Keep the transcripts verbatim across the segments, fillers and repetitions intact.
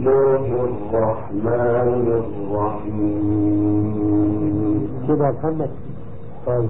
الله الرحمن الرحيم. كده يا محمد. طيب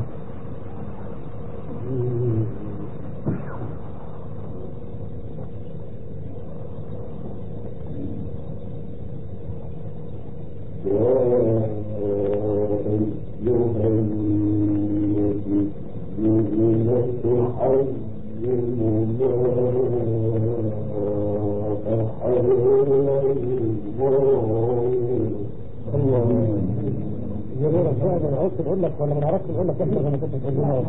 نقول لك ولا ما نعرفش نقول لك احنا زي ما كنت بتقول لنا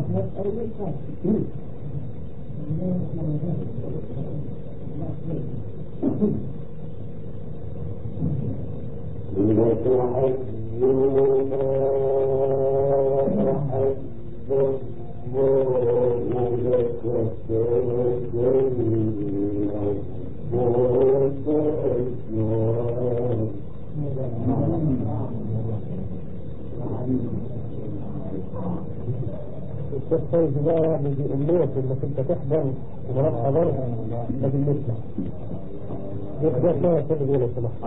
الشيخ بقى بيقولوك انك انت تحضر وراك حضر لكن نسمع يبقى شوية كده بيقولوا سمح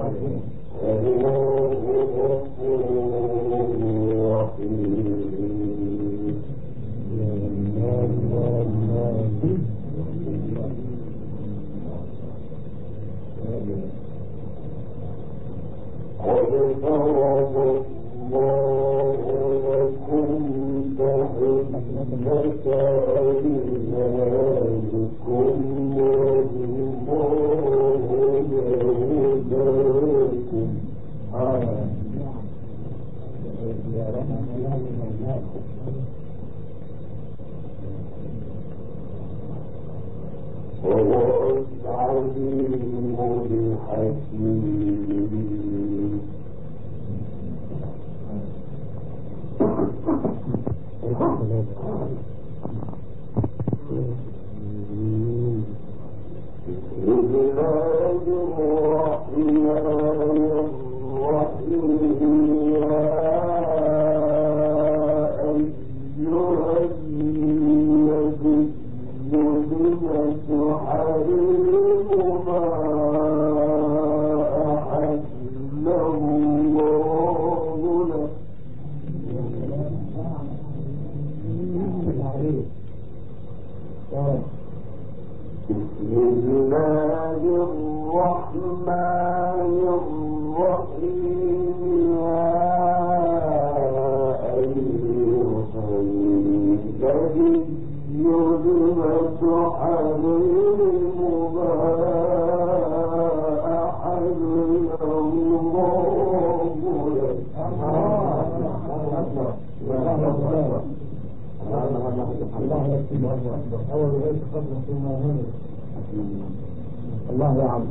الله يا عم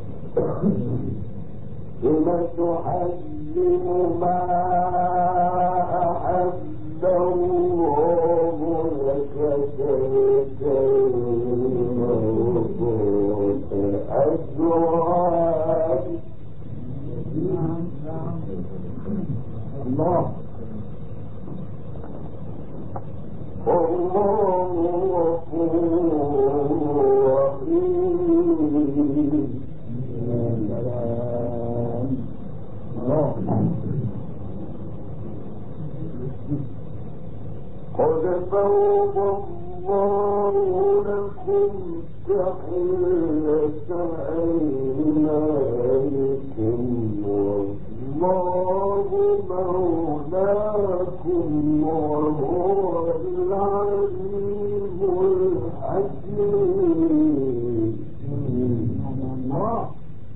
بما تحلم ما أحب الله لك أزواج الله والله غفور رحيم. قد فرض الله لكم تحلة أيمانكم والله مولاكم وهو العليم الحكيم. الله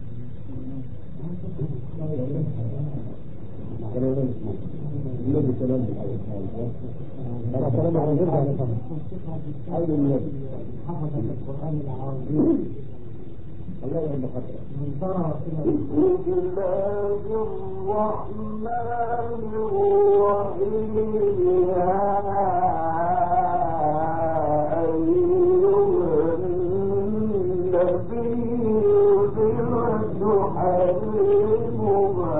النبي سلام عليه أنا سلام على النبي عليه أول النبي حفظ القرآن العظيم الله يعلم خطره من ترى بسم الله الرحمن الرحيم. يا أيها النبي لم تحرم ما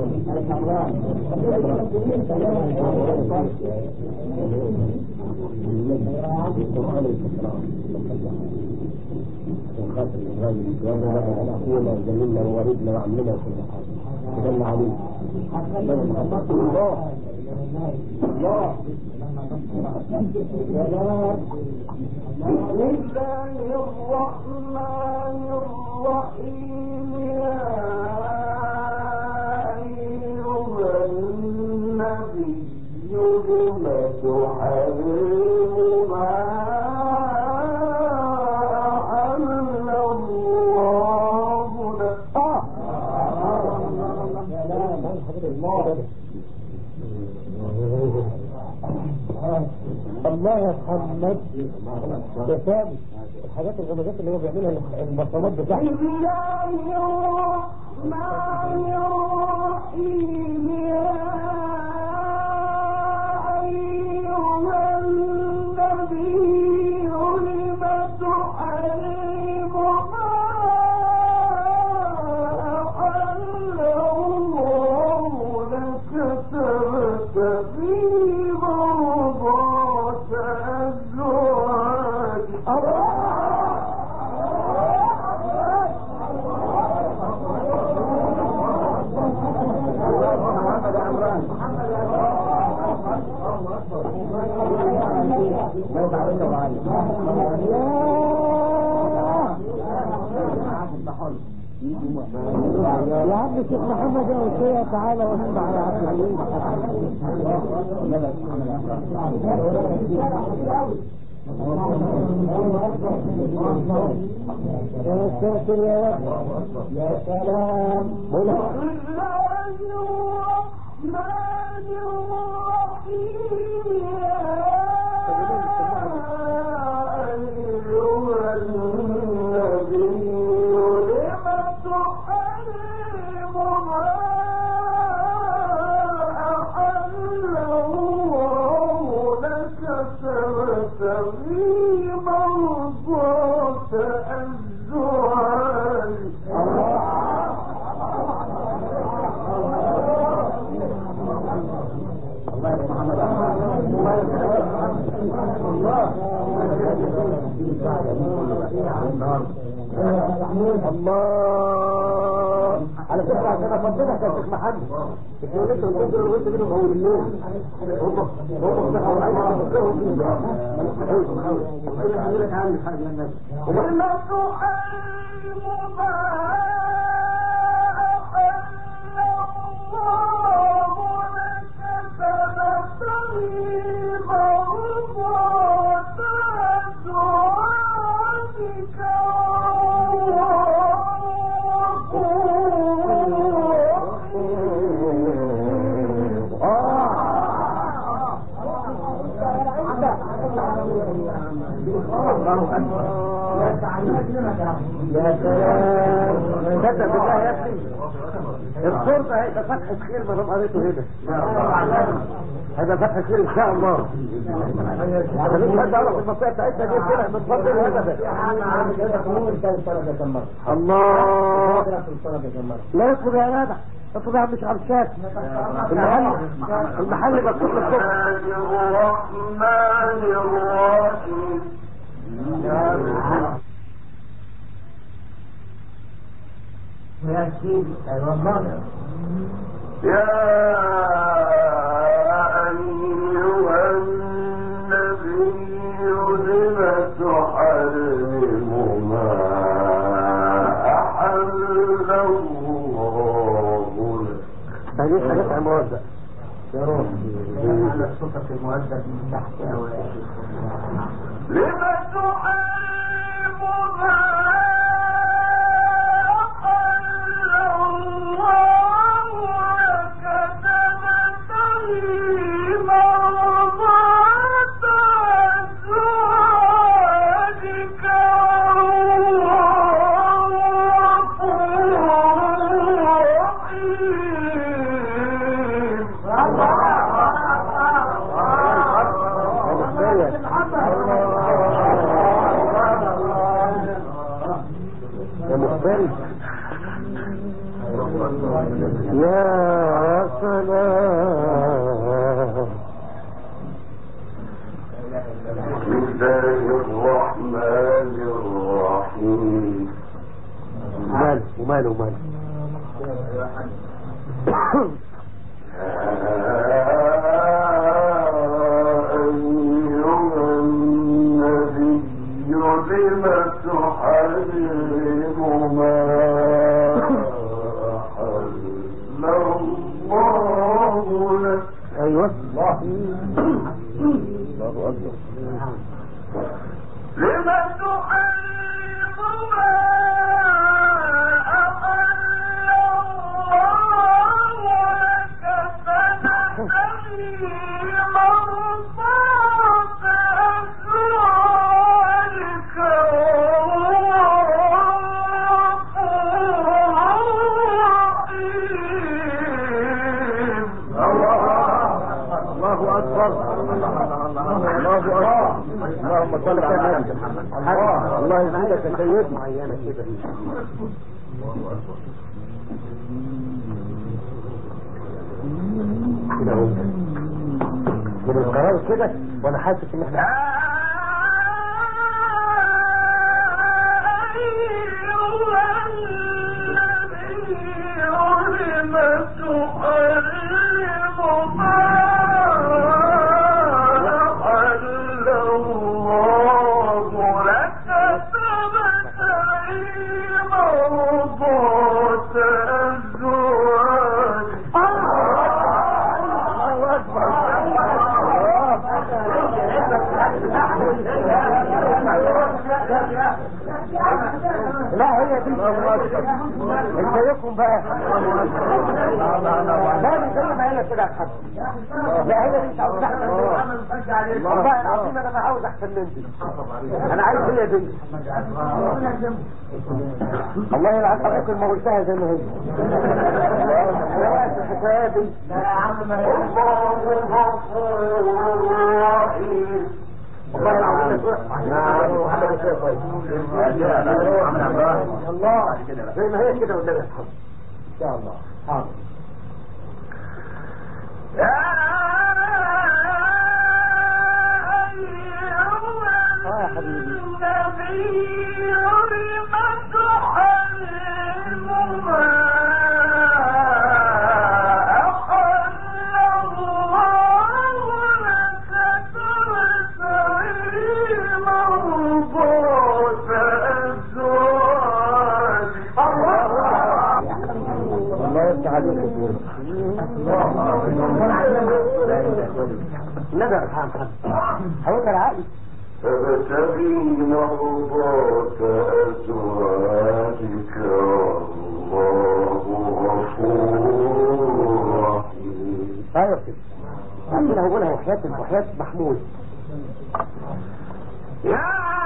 خاطر الراجل يتوضا مثلا اخونا وزميلنا ووالدنا وعمنا وكل حاجه تدل عليه الله الله بسم الله الرحمن الرحيم يا أيها النبي لم تحرم ما أحل الله لك الله يا محمد تفهم الحاجات الغمزات اللي هو بيعملها المصامات بتاعته. بسم الله الرحمن الرحيم يا أيها النبي لم تحرم ما أحل الله لك تبتغي مرضات أزواجك. يا عم الشيخ محمد يا وشيه تعالى واسمع يا عم يا ساتر يا رب يا سلام. بسم الله الرحمن الرحيم يا أيها النبي لم تحرم ما أحل الله لك تبتغي مرضات أزواجك. الله على فكرة عشان افضلك يا شيخ محمد بتقول انت بتنزل وانت كده هو الليل هم هم صحوا عايزين يفكروا فيه ولا تحرم ما أحل الله لك تبتغي مرضات أزواجك يا سلام صدق بالله يا اخي الصورة هيبقى فتحة خير ما دام قريته هنا هيبقى فتحة خير ان شاء الله. خليك حد اعرف المنطقة بتاعتنا دي كده بتفضل الهدف. الله لا يطلب يا جدع اطلب يا عم مش عرشات المحل المحل مكتوب للصبح. الرحمن الرحيم يا سيدي والله يا أيها النبي لم تحرم ما أحل الله لك. هذه حاجات عموزة يا روح على صوتك المؤدب من تحت لم تحرم ما ماله ماله ايوه الله الله اكبر لما تحرم ما أحل الله لك فتبتغي مرضات أزواجك الله اكبر الله اكبر اللهم صل على محمد الله يزيدك يا سيدي معينه كده كده اهو من القرار كده وانا حاسس ان احنا لا هي دي ازيكم بقى لا دي زي ما هي كده احسن لا هي دي مش عاوز احسن والله العظيم انا ما عاوز احسن من دي انا عايز هي دي الله يلعن ابوك ما قلتها زي ما هي الحكايه دي لا يا عم ما هي والله العظيم محمد الشيخ الله زي ما هي كده والنبي يسحب ان شاء الله حاضر يا حبيبي النبي لما تحرم ما ندى ارحم حد حيوك العقل فابتغي مرضات أزواجك والله غفور رحيم. ايوه كده عشان هقولها وحياة وحياة محمود يا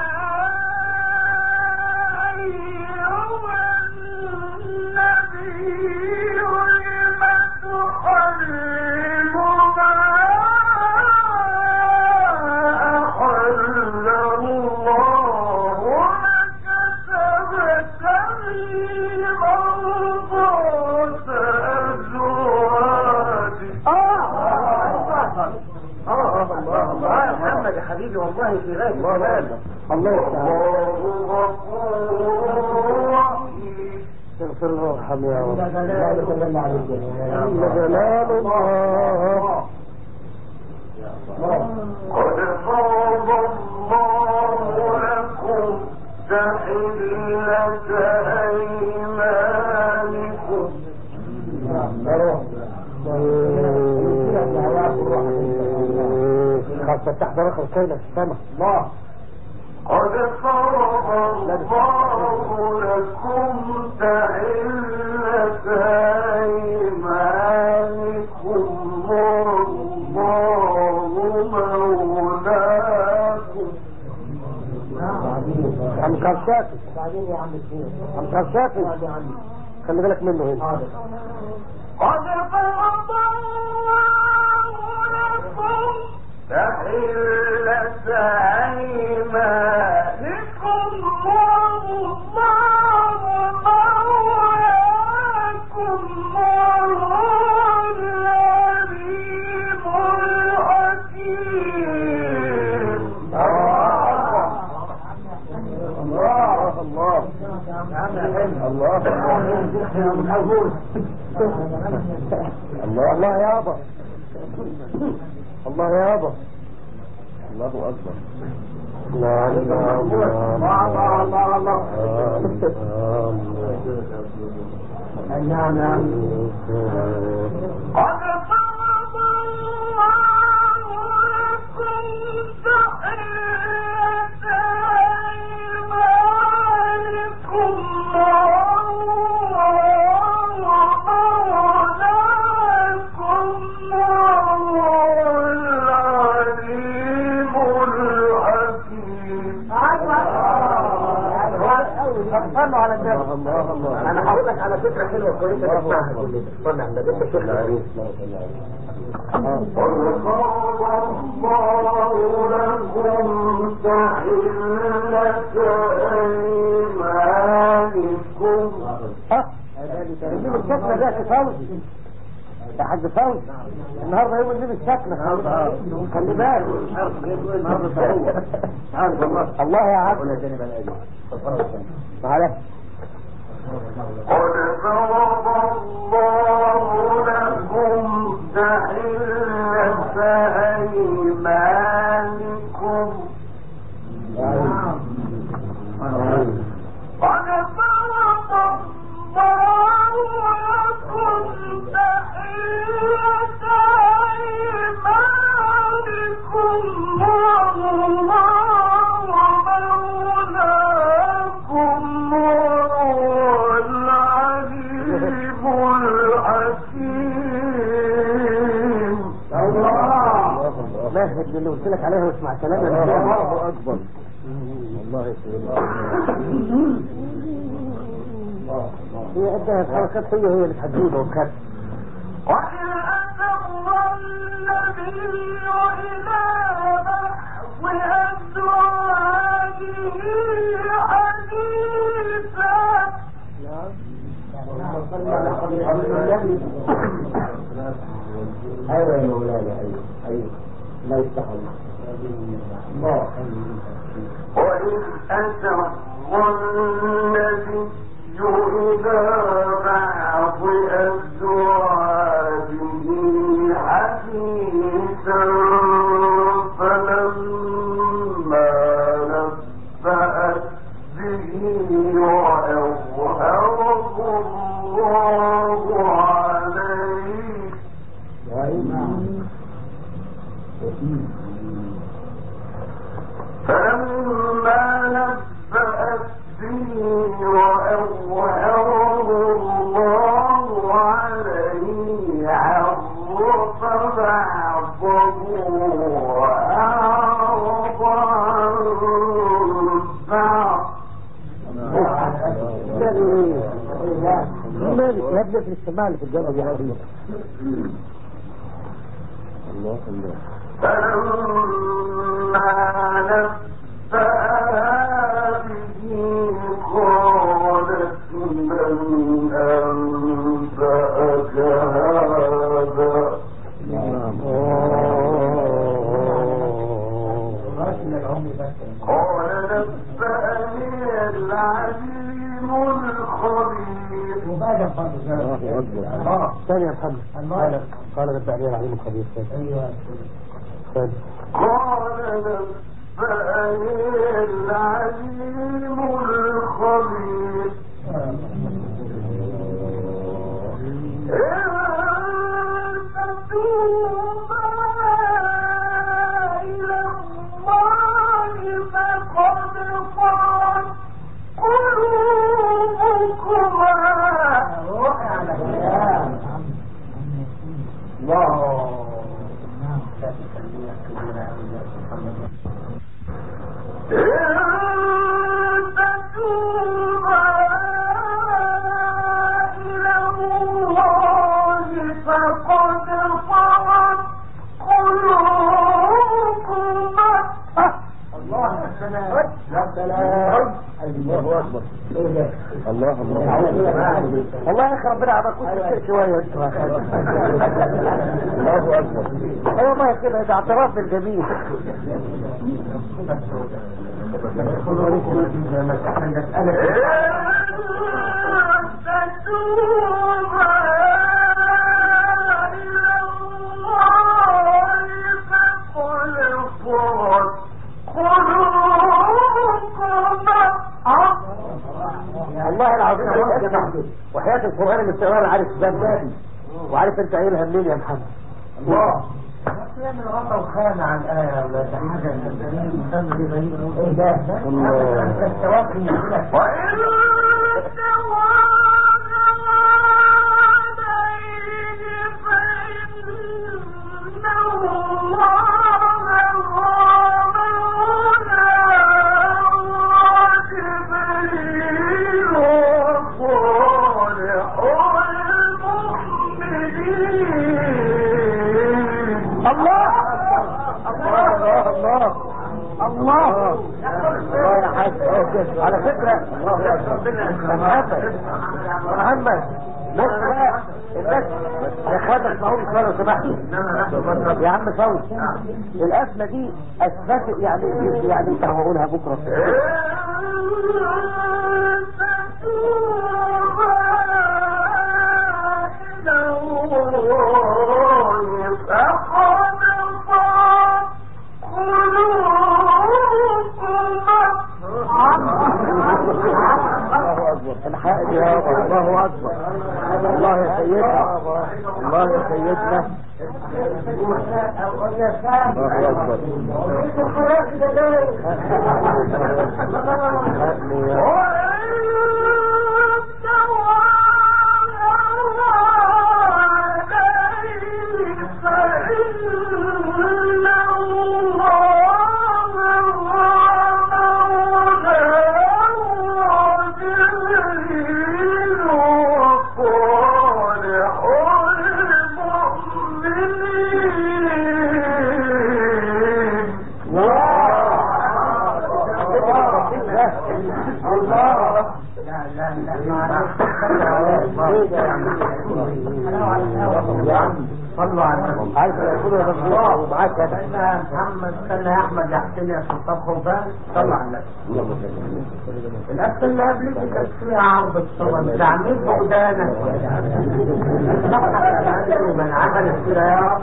أيها النبي لما تحرم ما أحل الله لك تبتغي مرضات أزواجك. الله يا محمد يا حبيبي والله في غاية الكمال الله يغفر له ويرحمه يا رب جلال الله قد فرض الله لكم تحلة أيمانكم. خاصة تحت رقم كيلة في السماء الله قد فرض الله لكم تحلة أيمانكم والله مولاكم. عم كرشافي عم كرشافي خلي بالك منه هنا. قد فرض الله لكم تحلة أيمانكم والله مولاكم وهو العليم الحكيم. الله الله الله الله الله يابا الله يابا الله أكبر الله الله الله الله الله نعم نعم قد فرض الله لكم تحية أيمانكم صلوا على النبي. الله الله. انا هقول لك على فكره حلوه كويسه تسمعها كلنا. صلى على النبي. انت شيخ عليه. قل فرض الله لكم تحلة أيمانكم. اه نجيب الشكل ده فوزي يا حاج فوزي النهارده يوم نجيب الشكل خلي بالك الله يا عبد معلش قد فرض الله لكم تحلة أيمانكم. قد فرض الله لكم تحلة أيمانكم والله مولاكم وهو العليم الحكيم. مهد اللي قلت لك عليها واسمع كلامي. الله اكبر. والله هي عندها الحركات هي هي اللي تحديده وكذا. وإن أسر النبي إلى بعض أزواجه حديثا. ايوه يا مولانا ايوه ايوه لا يستحق الله. وإن أسر النبي إلى بعض أزواجه حديثا فلما نبأت به وأظهره الله عليه فلما نبأت به وأظهره الله عليه عرف بعضه وأعرض عن بعض. مالك يبدأ في السماء اللي في الجنة يا حبيبي. الله الله. فلما نبأها به قالت من أنبأك هذا. قال نبأني العليم الخبير. ثاني يا محمد قال نبأني العليم الخبير. ايوه قال نبأني العليم الخبير. إن تتوبا إلى الله فقد صغت قلوبكما. الله اكبر. الله الله الله يا اخي ربنا عباكم شيء شويه. الله اكبر. اي والله كده ده اعتراف بالجميل. إن والله العظيم وحياة القرآن اللي بتقرأ عارف باب وعارف انت قايلها منين يا محمد. الله يعمل غطا وخانة عن الآية ولا حاجة ايه ده على فكرة محمد محمد بص بقى الناس يا خادك معهم لو سمحت يا عم فوز الأزمة دي أثبت يعني يعني انت هقولها بكرة الحق يا الله أكبر الله يا سيدنا الله يا سيدنا الله أكبر صلوا على النبي عايز يقولوا يا الله ومعاك يا محمد استنى يا احمد يا حسين يا سلطان خبان صلوا على النبي الاسئله اللي قبل كانت فيها عرض الصور تعميد فقدانك من عمل كده يا رب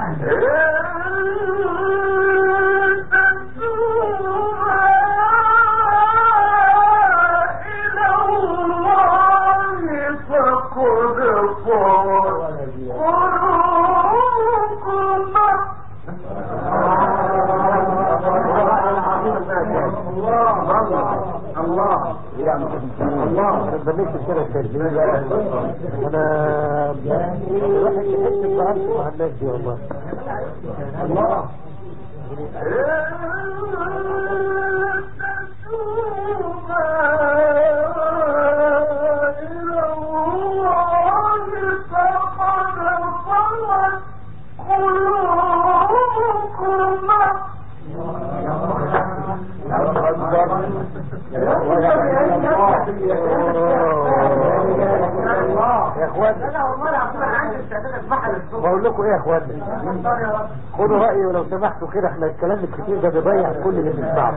الله الله ربنا كده كده انا الواحد يحس بضعف مع الناس دي والله الله يا اخوانا بقول لكم ايه يا اخوانا خدوا رأيي ولو سمحتوا كده احنا الكلام الكتير ده بيضيع كل اللي بنسمعه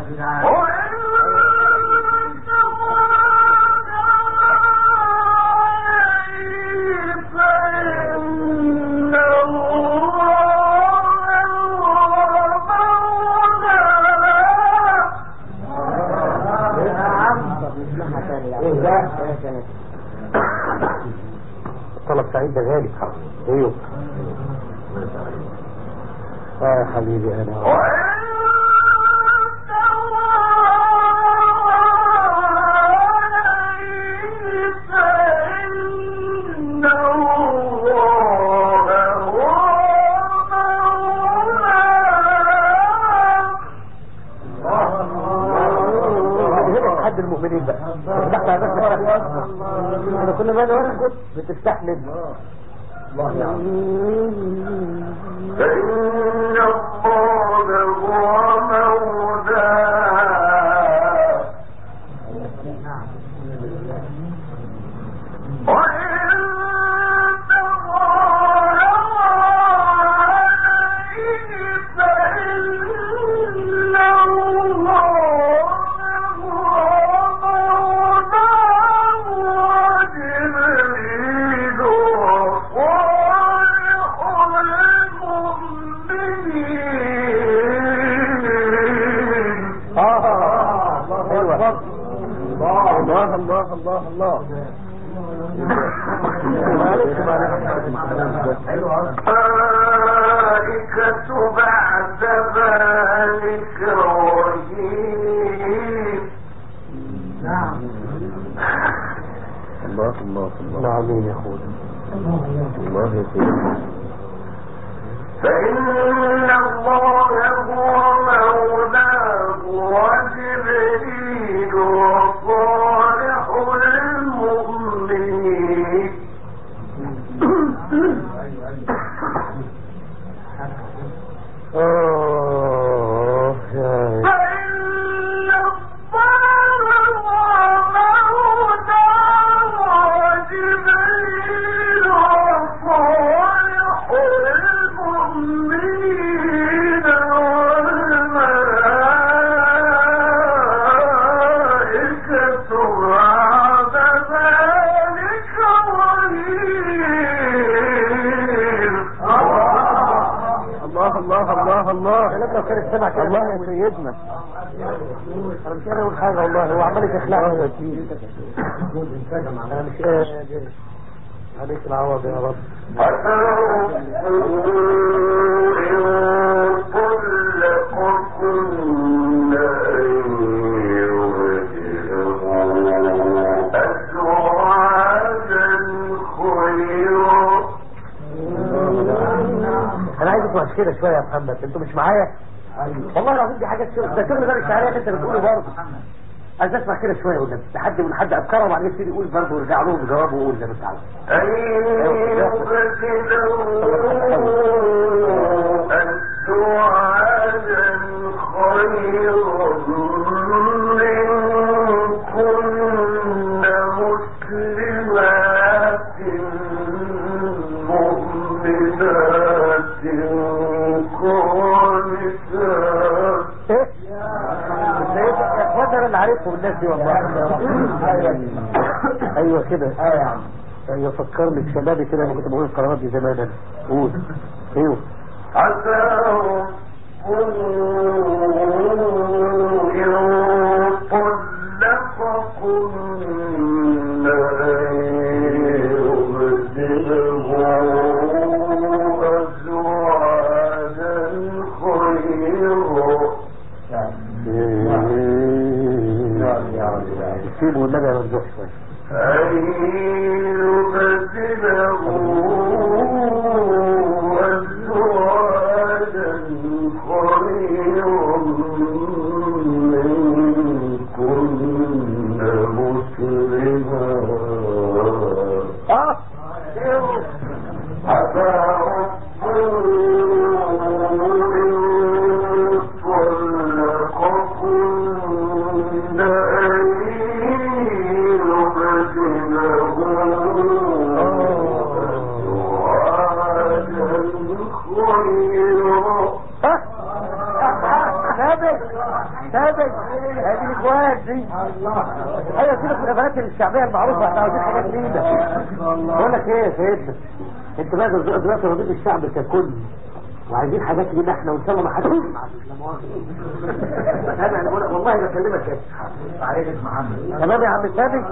طلب سعيد ده غالي ايوه اه يا حبيبي انا حد المؤمنين بقى تفتح على انا كل ما انا اسكت بتستحمل الله يعلم فإن الله هو مولاه الله الله الله الله الملائكة بعد ذلك رهيب. نعم الله الله الله عظيم يا اخويا الله يا سيدي. فإن الله هو مولاه وجبريل وصالح المؤمنين. اوه يا الله كلامنا كان السمع كده الله يا سيدنا. انا مش قادر اقول حاجه والله هو عمال يخلعني يا سيدي. انا مش قادر عليك العوض يا رب. انا عايز اسمع كده شويه يا محمد، انتوا مش معايا؟ والله العظيم دي حاجه شغل، ده شغل غير الشعريه اللي انت بتقوله برضه. عايز اسمع كده شويه والنبي لحد من حد افكاره وبعدين يبتدي يقول برضه ويرجع لهم بجوابه ويقول زي ما انت عايز. انا عارفهم الناس دي والله. ايوه كده اه يا عم. ايوه فكرني بشبابي كده لما كنت بقول القرارات دي زمان. قول ايوه عسى سيبه والنبي ما تزوحش شويه. أن يبدله أزواجا خيرا منكن مسلمات. اه عسى ثابت هذه الاخوات دي ايوه كده في الغابات الشعبيه المعروفه احنا عاوزين حاجات جديده. بقول لك ايه يا سيدنا انت بقى دلوقتي رضيت الشعب ككل وعايزين حاجات جديده احنا وان شاء الله ما حدش يسمع لا مؤاخذه. انا بقول لك والله بكلمك كده عليك محمد تمام يا عم ثابت.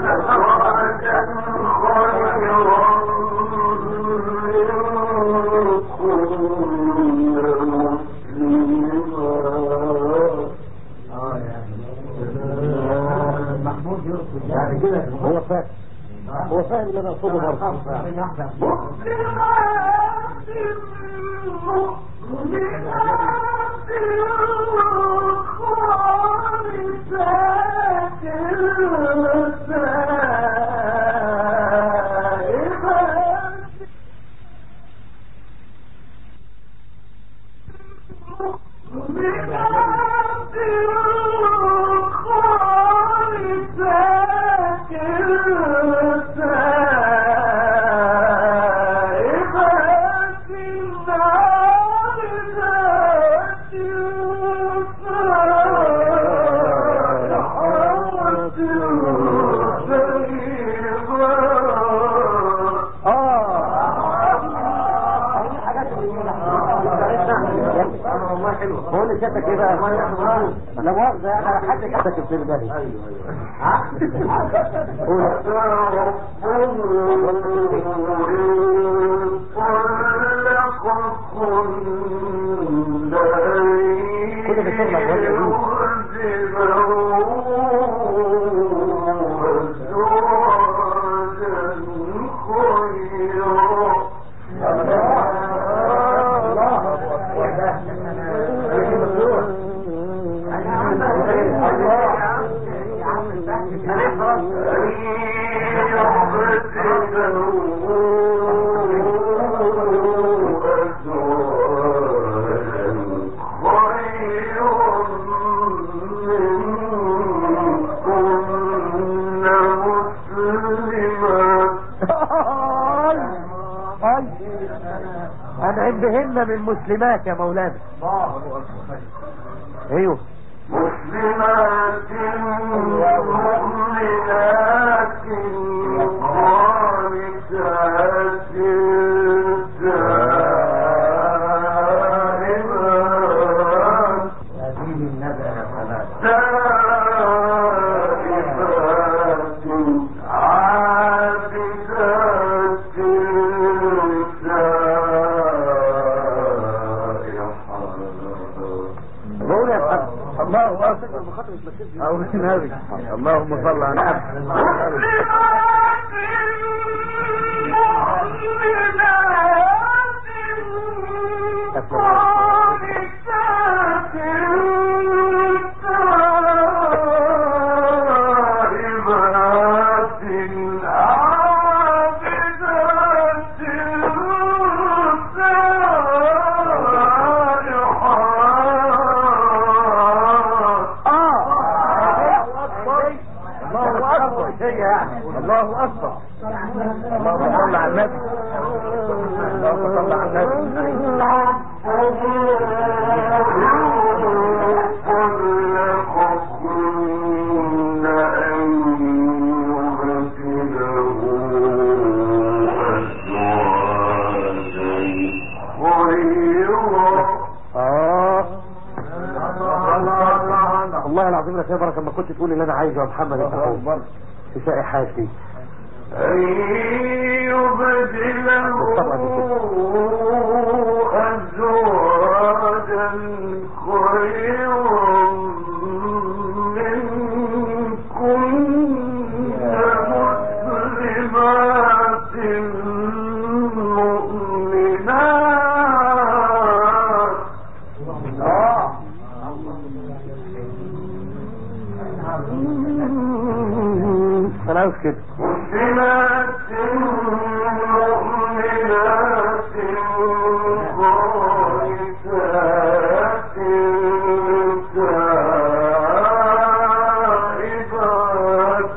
محمود يقصد يعني كده هو فاهم هو فاهم اللي انا اقصده برضه. Oh والله حلو. بقول لسيادتك ايه بقى؟ لا مؤاخذة يعني على حد كتبك في الباقي. كل ده أنعمهن من مسلمات يا مولانا. ايوه مسلمات مؤمنات قانتات أو النبي اللهم صل على النبي. الله أكبر. اللهم صل على النبي. اللهم صل على والله العظيم يا بركة ما كنت تقول اللي انا عايزه يا محمد انت في شائحاتي أن يبدله أزواجا خيرا منكن مسلمات مؤمنات. خلاص كده مسلمات مؤمنات قانتات تائبات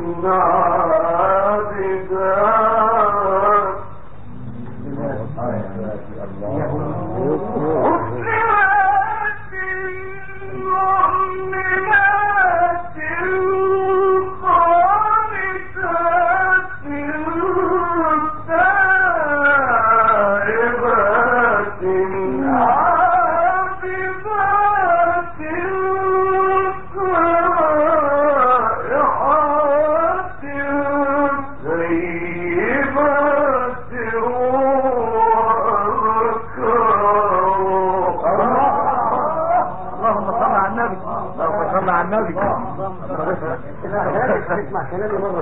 اسمع كلامي مرة.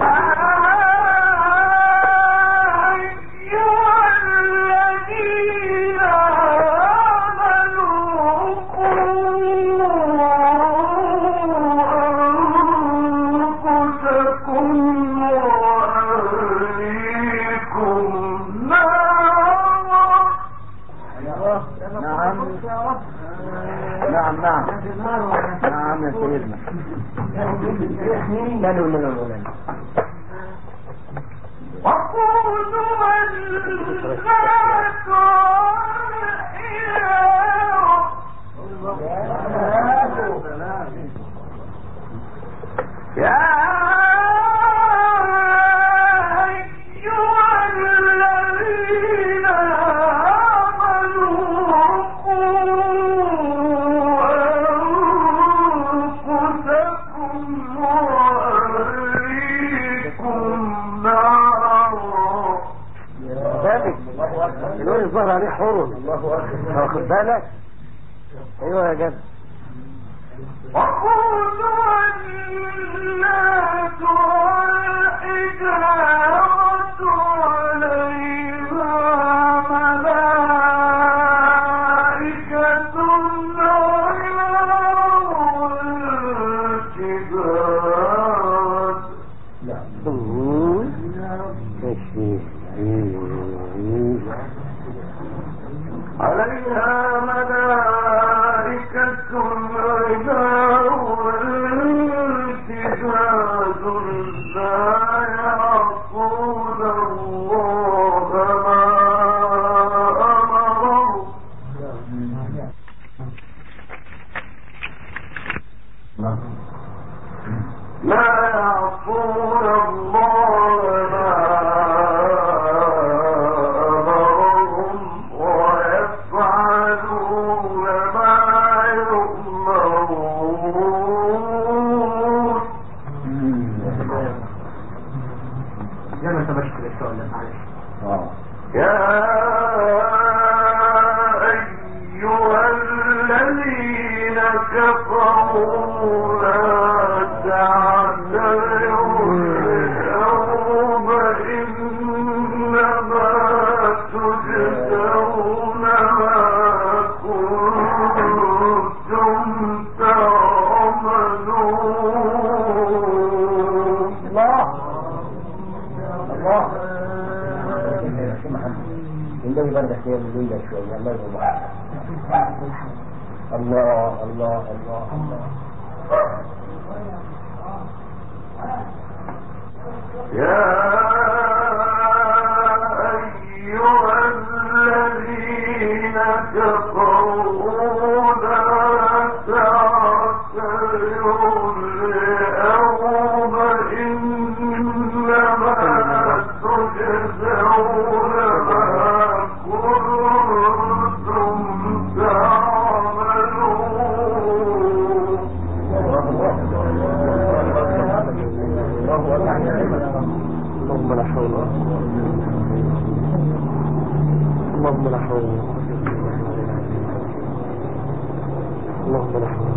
نعم نعم نعم يا سيدنا. لا لا لا لا وقودها الناس والحياة. يا أيها الذين آمنوا حر. واخد بالك؟ ايوه يا جد. وقودها الناس والحجارة عليها ملائكة غلاظ شداد. عليها ملائكة غلاظ شداد لا يعصون الله ما أمرهم. لا يعصون الله ما أمرهم ويفعلون ما يؤمرون. لما تبشر السؤال يا أيها الذين كفروا لا تعتذروا اليوم إنما تجزون ما كنتم تعملون. الله الله النبي برضه خير من ده شويه. الله يرحمه. الله الله الله الله. يا أيها الذين كفروا لا تعتذروا اليوم إنما تجزون ما كنتم تعملون. اللهم لا حول اللهم لا حول اللهم لا حول.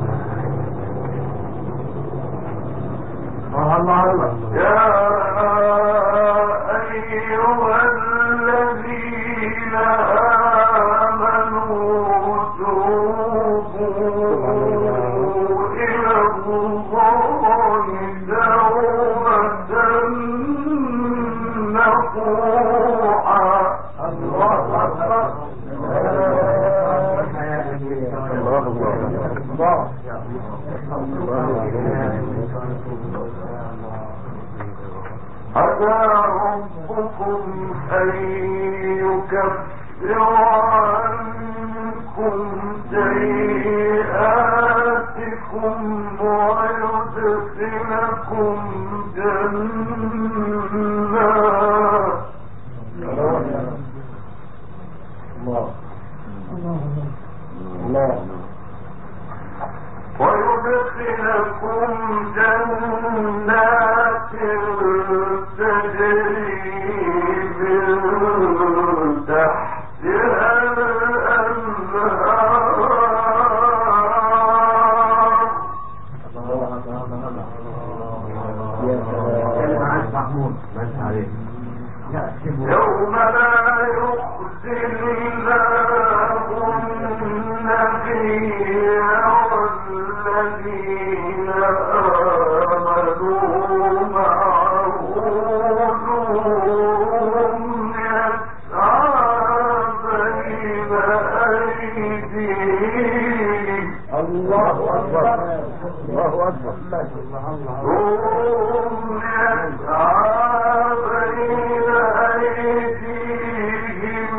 الله الله. يا أيها الذين آمنوا توبوا إلى الله توبة نصوحا. الله أكبر. عسى ربكم أن يكفر عنكم سيئاتكم ويدخلكم جنات. الله الله ويدخلكم جنات تجري من تحتها الأنهار. يوم لا يخزي الله النبي والذين آمنوا معه نورهم يسعى بين أيديهم. الله أكبر الله أكبر. نورهم يسعى بين أيديهم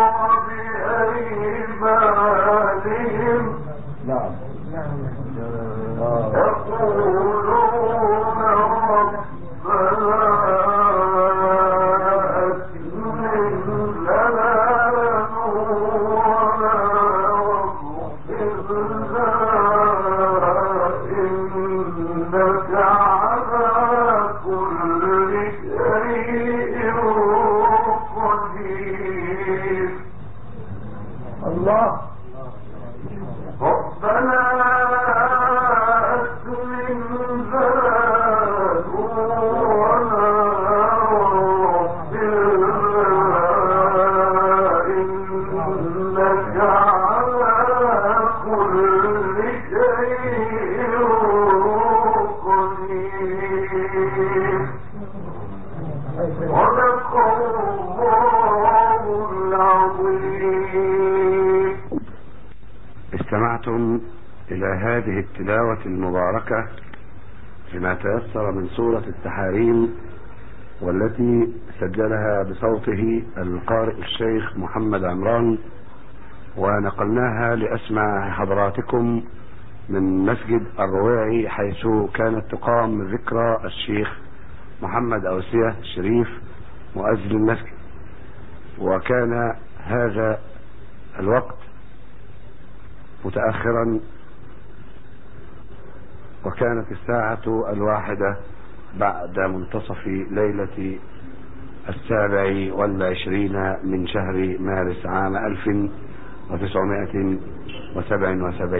وبأيمانهم. نعم. يقولون ربنا أتمم لنا نورنا واغفر لنا إنك على كل استمعتم إلى هذه التلاوة المباركة لما تيسر من سورة التحريم، والتي سجلها بصوته القارئ الشيخ محمد عمران، ونقلناها لأسماع حضراتكم من مسجد الرويعي، حيث كانت تقام ذكرى الشيخ محمد أوسية الشريف مؤذن المسجد. وكان هذا الوقت متأخرا، وكانت الساعة الواحدة بعد منتصف ليلة السابع والعشرين من شهر مارس عام ألف وتسعمائة وسبع وسبعين.